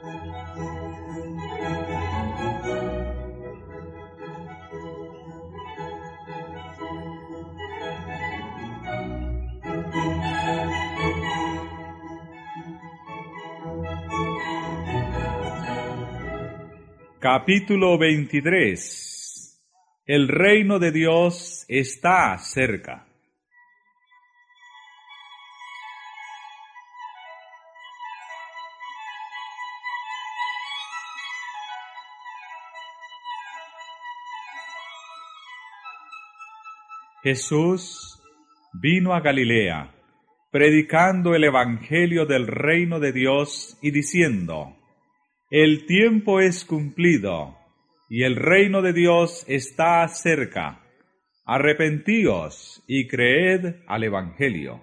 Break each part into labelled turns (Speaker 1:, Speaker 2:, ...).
Speaker 1: Capítulo 23. El reino de Dios está cerca. Jesús vino a Galilea, predicando el evangelio del reino de Dios y diciendo: El tiempo es cumplido, y el reino de Dios está cerca. Arrepentíos y creed al evangelio.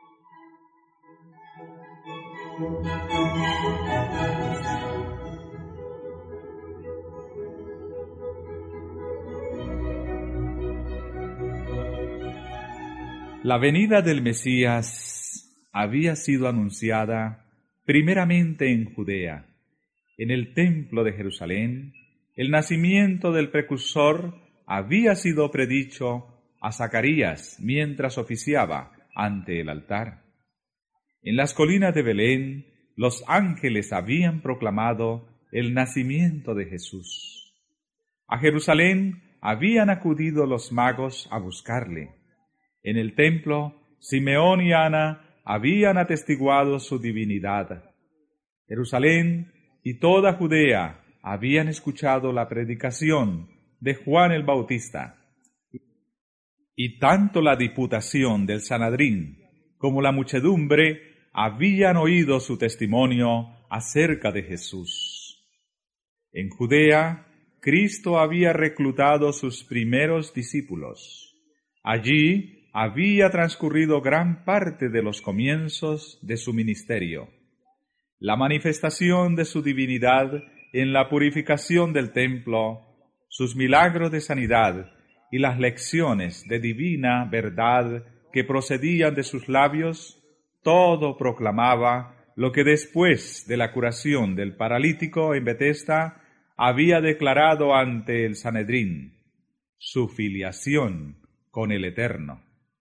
Speaker 1: La venida del Mesías había sido anunciada primeramente en Judea. En el templo de Jerusalén, el nacimiento del precursor había sido predicho a Zacarías mientras oficiaba ante el altar. En las colinas de Belén, los ángeles habían proclamado el nacimiento de Jesús. A Jerusalén habían acudido los magos a buscarle. En el templo, Simeón y Ana habían atestiguado su divinidad. Jerusalén y toda Judea habían escuchado la predicación de Juan el Bautista, y tanto la diputación del Sanedrín como la muchedumbre habían oído su testimonio acerca de Jesús. En Judea, Cristo había reclutado sus primeros discípulos. Allí había transcurrido gran parte de los comienzos de su ministerio. La manifestación de su divinidad en la purificación del templo, sus milagros de sanidad y las lecciones de divina verdad que procedían de sus labios, todo proclamaba lo que después de la curación del paralítico en Betesda había declarado ante el Sanedrín: su filiación con el Eterno.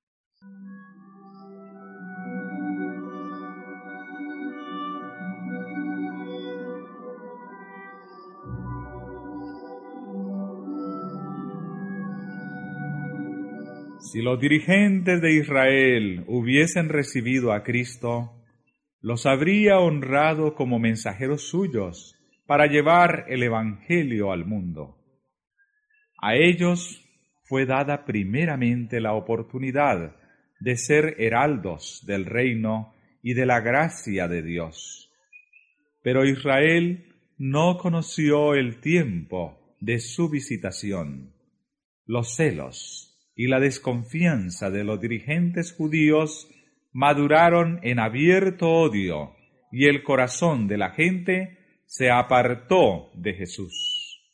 Speaker 1: Si los dirigentes de Israel hubiesen recibido a Cristo, los habría honrado como mensajeros suyos para llevar el Evangelio al mundo. A ellos fue dada primeramente la oportunidad de ser heraldos del reino y de la gracia de Dios. Pero Israel no conoció el tiempo de su visitación. Los celos y la desconfianza de los dirigentes judíos maduraron en abierto odio, y el corazón de la gente se apartó de Jesús.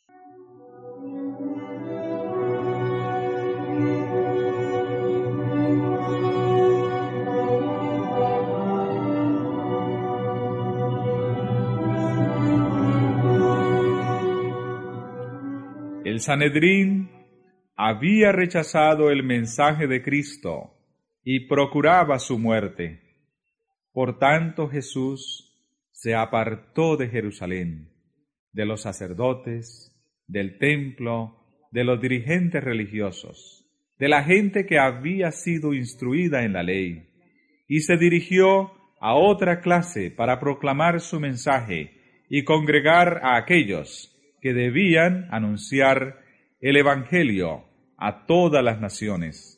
Speaker 1: El Sanedrín había rechazado el mensaje de Cristo y procuraba su muerte. Por tanto, Jesús se apartó de Jerusalén, de los sacerdotes, del templo, de los dirigentes religiosos, de la gente que había sido instruida en la ley, y se dirigió a otra clase para proclamar su mensaje y congregar a aquellos que debían anunciar el Evangelio a todas las naciones.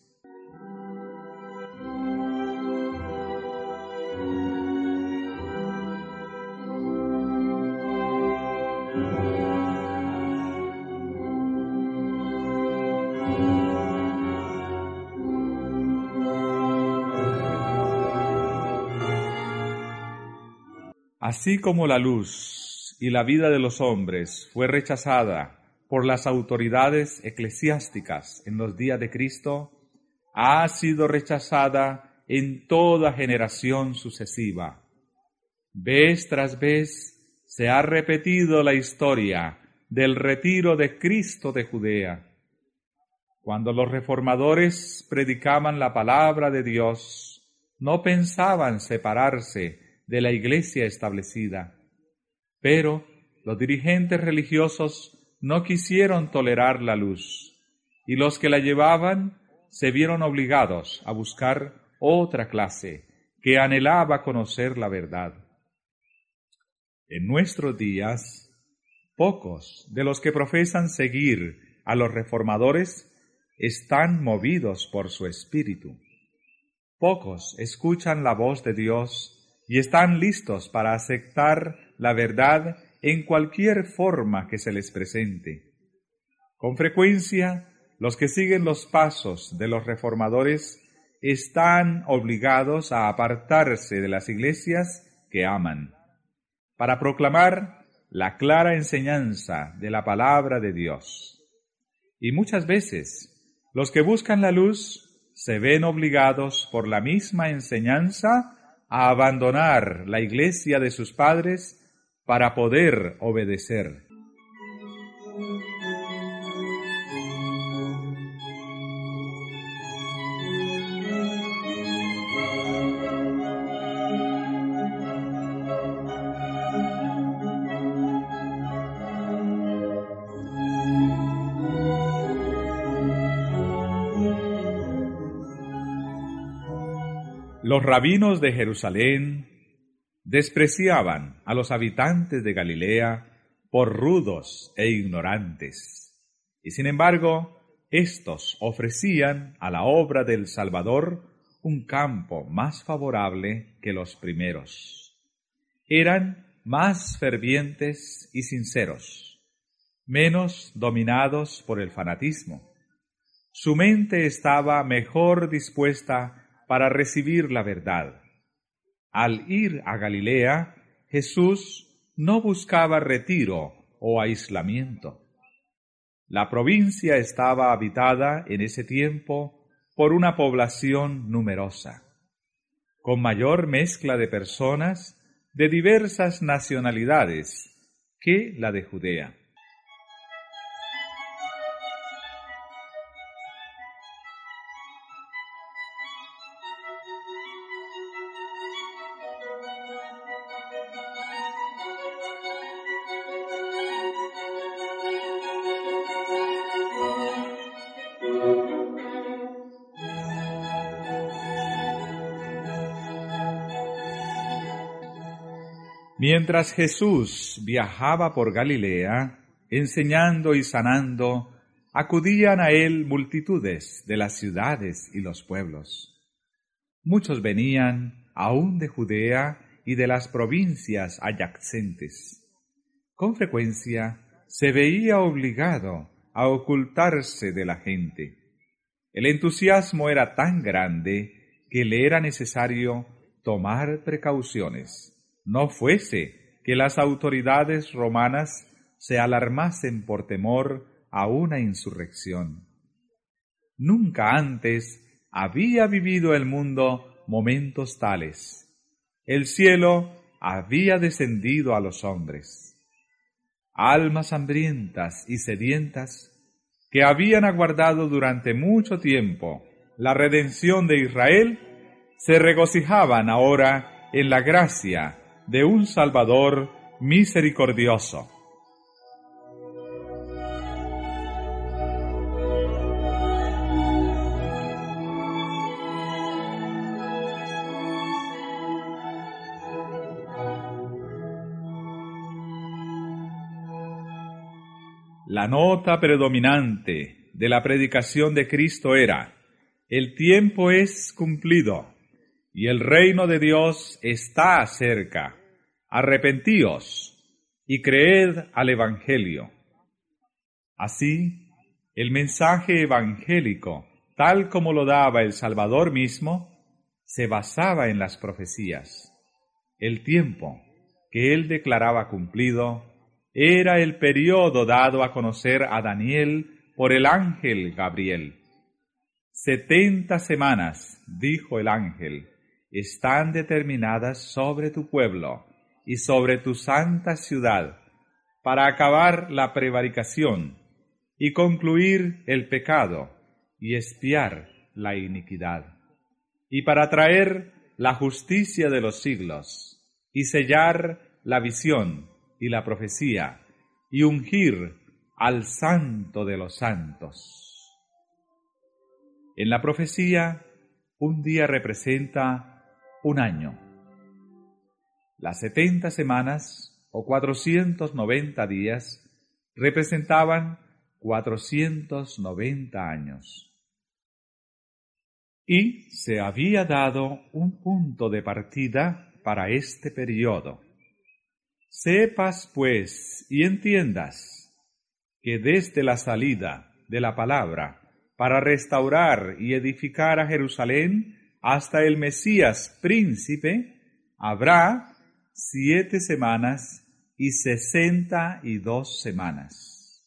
Speaker 1: Así como la luz y la vida de los hombres fue rechazada por las autoridades eclesiásticas en los días de Cristo, ha sido rechazada en toda generación sucesiva. Vez tras vez se ha repetido la historia del retiro de Cristo de Judea. Cuando los reformadores predicaban la palabra de Dios, no pensaban separarse de la iglesia establecida, pero los dirigentes religiosos no quisieron tolerar la luz, y los que la llevaban se vieron obligados a buscar otra clase que anhelaba conocer la verdad. En nuestros días, pocos de los que profesan seguir a los reformadores están movidos por su espíritu. Pocos escuchan la voz de Dios y están listos para aceptar la verdad en cualquier forma que se les presente. Con frecuencia, los que siguen los pasos de los reformadores están obligados a apartarse de las iglesias que aman, para proclamar la clara enseñanza de la palabra de Dios. Y muchas veces, los que buscan la luz se ven obligados por la misma enseñanza a abandonar la iglesia de sus padres para poder obedecer. Los rabinos de Jerusalén despreciaban a los habitantes de Galilea por rudos e ignorantes, y sin embargo, éstos ofrecían a la obra del Salvador un campo más favorable que los primeros. Eran más fervientes y sinceros, menos dominados por el fanatismo. Su mente estaba mejor dispuesta para recibir la verdad. Al ir a Galilea, Jesús no buscaba retiro o aislamiento. La provincia estaba habitada en ese tiempo por una población numerosa, con mayor mezcla de personas de diversas nacionalidades que la de Judea. Mientras Jesús viajaba por Galilea, enseñando y sanando, acudían a él multitudes de las ciudades y los pueblos. Muchos venían aún de Judea y de las provincias adyacentes. Con frecuencia se veía obligado a ocultarse de la gente. El entusiasmo era tan grande que le era necesario tomar precauciones. No fuese que las autoridades romanas se alarmasen por temor a una insurrección. Nunca antes había vivido el mundo momentos tales. El cielo había descendido a los hombres. Almas hambrientas y sedientas que habían aguardado durante mucho tiempo la redención de Israel se regocijaban ahora en la gracia de un Salvador misericordioso. La nota predominante de la predicación de Cristo era: el tiempo es cumplido y el reino de Dios está cerca. Arrepentíos y creed al Evangelio. Así, el mensaje evangélico, tal como lo daba el Salvador mismo, se basaba en las profecías. El tiempo que él declaraba cumplido era el periodo dado a conocer a Daniel por el ángel Gabriel. 70 semanas, dijo el ángel, están determinadas sobre tu pueblo y sobre tu santa ciudad, para acabar la prevaricación y concluir el pecado y expiar la iniquidad, y para traer la justicia de los siglos, y sellar la visión y la profecía, y ungir al Santo de los santos. En la profecía, un día representa un año. Las 70 semanas o 490 días representaban 490 años. Y se había dado un punto de partida para este periodo. Sepas, pues, y entiendas que desde la salida de la palabra para restaurar y edificar a Jerusalén hasta el Mesías príncipe, habrá 7 semanas y 62 semanas.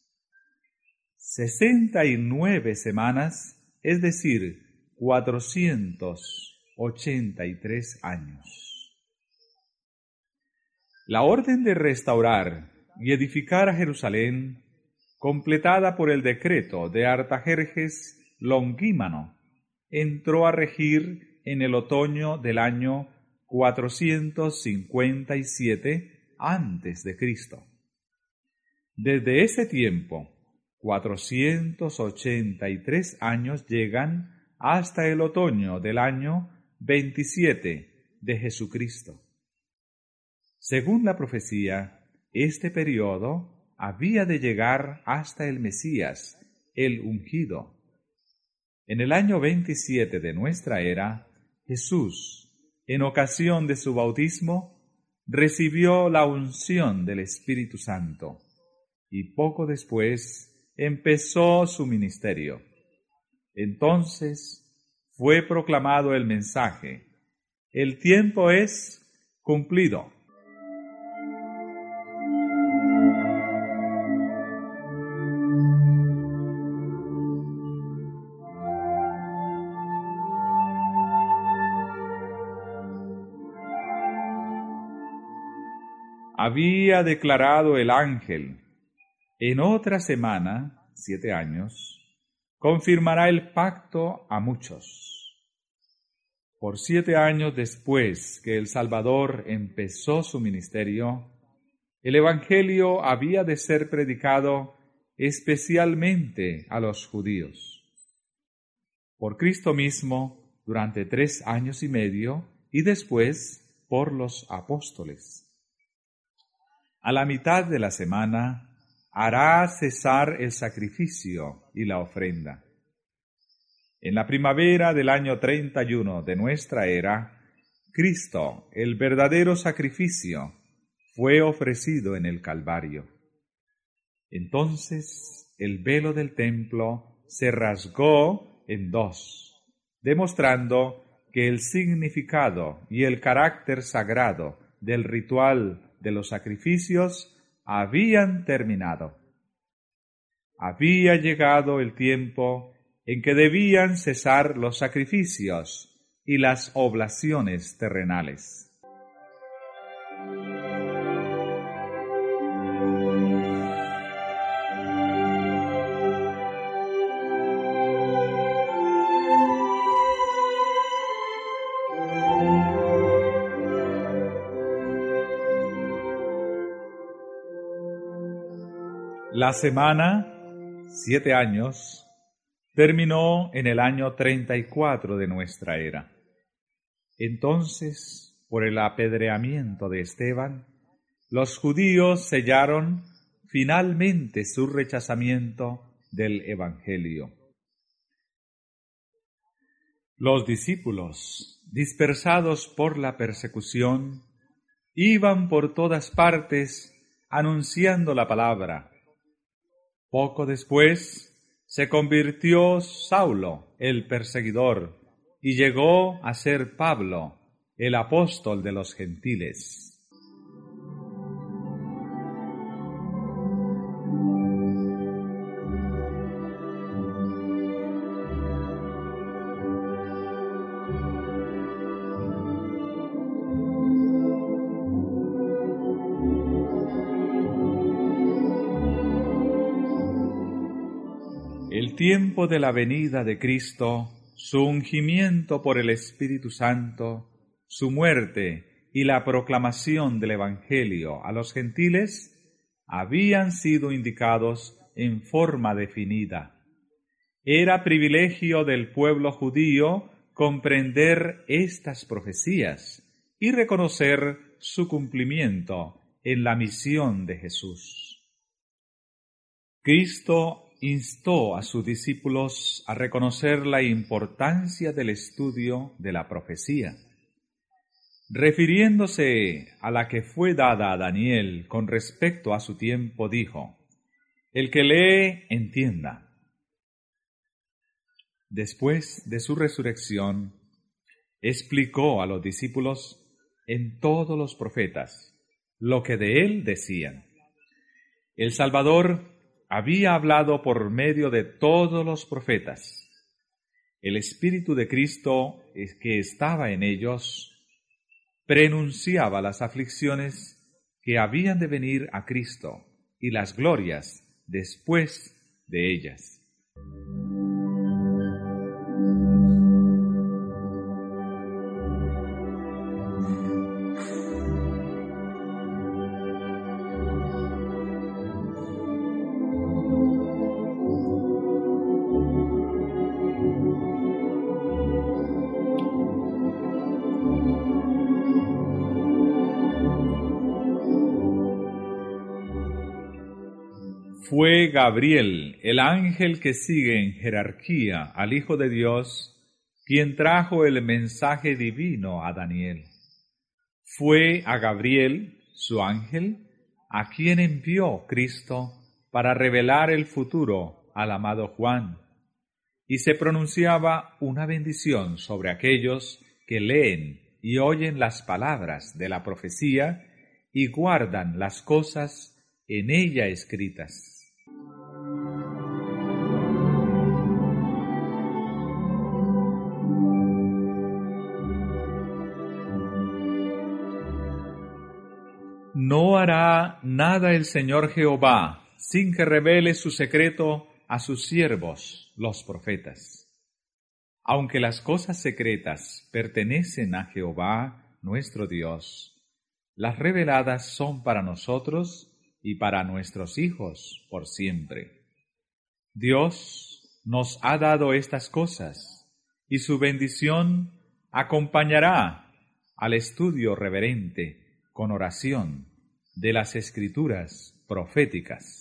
Speaker 1: 69 semanas, es decir, 483 años. La orden de restaurar y edificar a Jerusalén, completada por el decreto de Artajerjes Longímano, entró a regir en el otoño del año 457 a.C. Desde ese tiempo, 483 años llegan hasta el otoño del año 27 de Jesucristo. Según la profecía, este periodo había de llegar hasta el Mesías, el ungido. En el año 27 de nuestra era, Jesús, en ocasión de su bautismo, recibió la unción del Espíritu Santo y poco después empezó su ministerio. Entonces fue proclamado el mensaje: el tiempo es cumplido. Había declarado el ángel: en otra semana, 7 años, confirmará el pacto a muchos. Por 7 años después que el Salvador empezó su ministerio, el Evangelio había de ser predicado especialmente a los judíos. Por Cristo mismo, durante 3 años y medio, y después por los apóstoles. A la mitad de la semana hará cesar el sacrificio y la ofrenda. En la primavera del año 31 de nuestra era, Cristo, el verdadero sacrificio, fue ofrecido en el Calvario. Entonces el velo del templo se rasgó en 2, demostrando que el significado y el carácter sagrado del ritual de los sacrificios habían terminado. Había llegado el tiempo en que debían cesar los sacrificios y las oblaciones terrenales. La semana, 7 años, terminó en el año 34 de nuestra era. Entonces, por el apedreamiento de Esteban, los judíos sellaron finalmente su rechazamiento del Evangelio. Los discípulos, dispersados por la persecución, iban por todas partes anunciando la palabra. Poco después se convirtió Saulo, el perseguidor, y llegó a ser Pablo, el apóstol de los gentiles. tiempo de la venida de Cristo, su ungimiento por el Espíritu Santo, su muerte y la proclamación del Evangelio a los gentiles habían sido indicados en forma definida. Era privilegio del pueblo judío comprender estas profecías y reconocer su cumplimiento en la misión de Jesús. Cristo instó a sus discípulos a reconocer la importancia del estudio de la profecía. Refiriéndose a la que fue dada a Daniel con respecto a su tiempo, dijo: «El que lee, entienda». Después de su resurrección, explicó a los discípulos en todos los profetas lo que de él decían. El Salvador había hablado por medio de todos los profetas. El Espíritu de Cristo, que estaba en ellos, prenunciaba las aflicciones que habían de venir a Cristo y las glorias después de ellas. Fue Gabriel, el ángel que sigue en jerarquía al Hijo de Dios, quien trajo el mensaje divino a Daniel. Fue a Gabriel, su ángel, a quien envió Cristo para revelar el futuro al amado Juan, y se pronunciaba una bendición sobre aquellos que leen y oyen las palabras de la profecía y guardan las cosas en ella escritas. No hará nada el Señor Jehová sin que revele su secreto a sus siervos, los profetas. Aunque las cosas secretas pertenecen a Jehová, nuestro Dios, las reveladas son para nosotros y para nuestros hijos por siempre. Dios nos ha dado estas cosas, y su bendición acompañará al estudio reverente con oración de las Escrituras proféticas.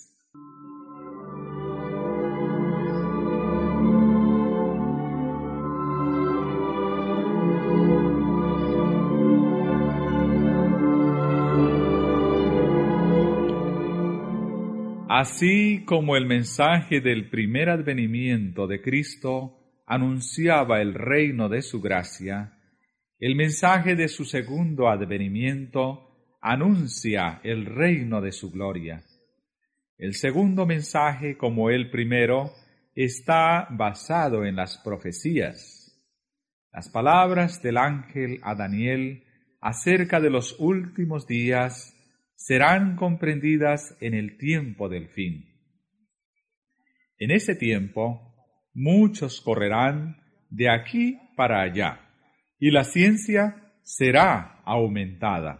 Speaker 1: Así como el mensaje del primer advenimiento de Cristo anunciaba el reino de su gracia, el mensaje de su segundo advenimiento anuncia el reino de su gloria. El segundo mensaje, como el primero, está basado en las profecías. Las palabras del ángel a Daniel acerca de los últimos días serán comprendidas en el tiempo del fin. En ese tiempo, muchos correrán de aquí para allá, y la ciencia será aumentada.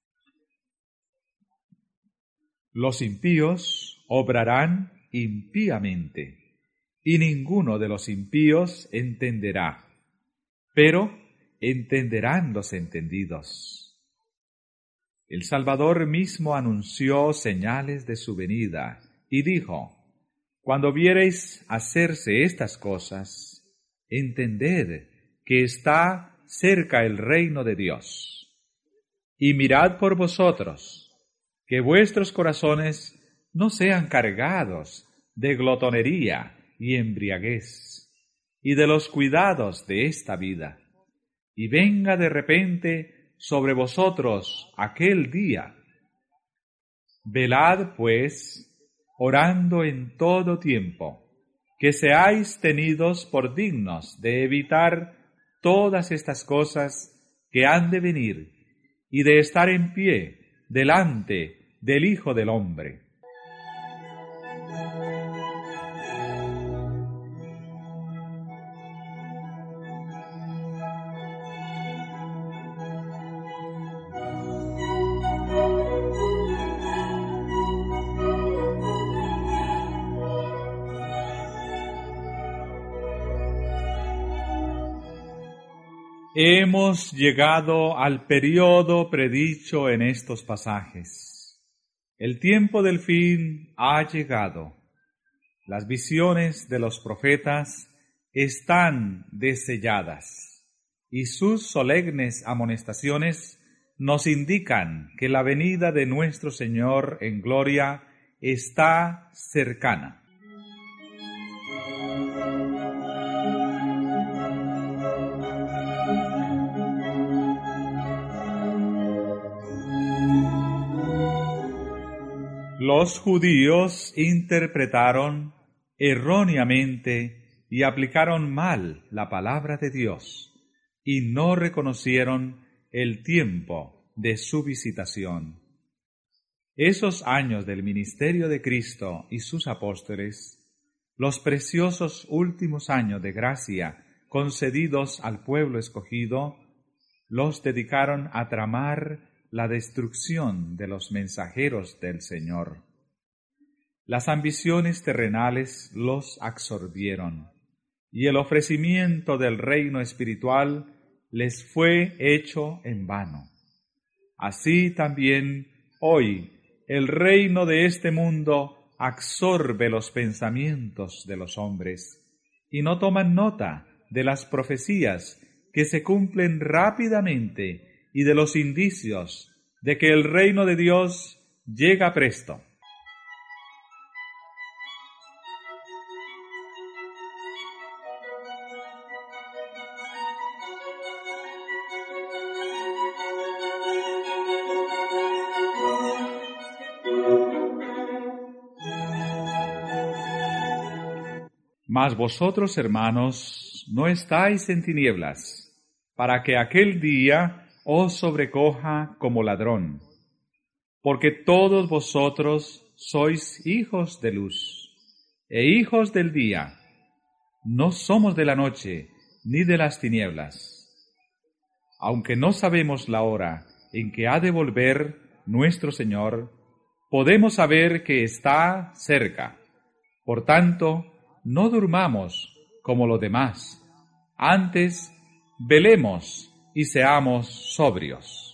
Speaker 1: Los impíos obrarán impíamente, y ninguno de los impíos entenderá, pero entenderán los entendidos. El Salvador mismo anunció señales de su venida, y dijo: «Cuando viereis hacerse estas cosas, entended que está cerca el reino de Dios. Y mirad por vosotros, que vuestros corazones no sean cargados de glotonería y embriaguez, y de los cuidados de esta vida, y venga de repente sobre vosotros aquel día. Velad, pues, orando en todo tiempo, que seáis tenidos por dignos de evitar todas estas cosas que han de venir, y de estar en pie delante del Hijo del Hombre». Hemos llegado al periodo predicho en estos pasajes. El tiempo del fin ha llegado. Las visiones de los profetas están deselladas y sus solemnes amonestaciones nos indican que la venida de nuestro Señor en gloria está cercana. Los judíos interpretaron erróneamente y aplicaron mal la palabra de Dios y no reconocieron el tiempo de su visitación. Esos años del ministerio de Cristo y sus apóstoles, los preciosos últimos años de gracia concedidos al pueblo escogido, los dedicaron a tramar la destrucción de los mensajeros del Señor. Las ambiciones terrenales los absorbieron, y el ofrecimiento del reino espiritual les fue hecho en vano. Así también hoy el reino de este mundo absorbe los pensamientos de los hombres, y no toman nota de las profecías que se cumplen rápidamente y de los indicios de que el reino de Dios llega presto. Mas vosotros, hermanos, no estáis en tinieblas, para que aquel día os sobrecoja como ladrón, porque todos vosotros sois hijos de luz e hijos del día. No somos de la noche ni de las tinieblas. Aunque no sabemos la hora en que ha de volver nuestro Señor, podemos saber que está cerca. Por tanto, no durmamos como los demás, antes velemos y seamos sobrios.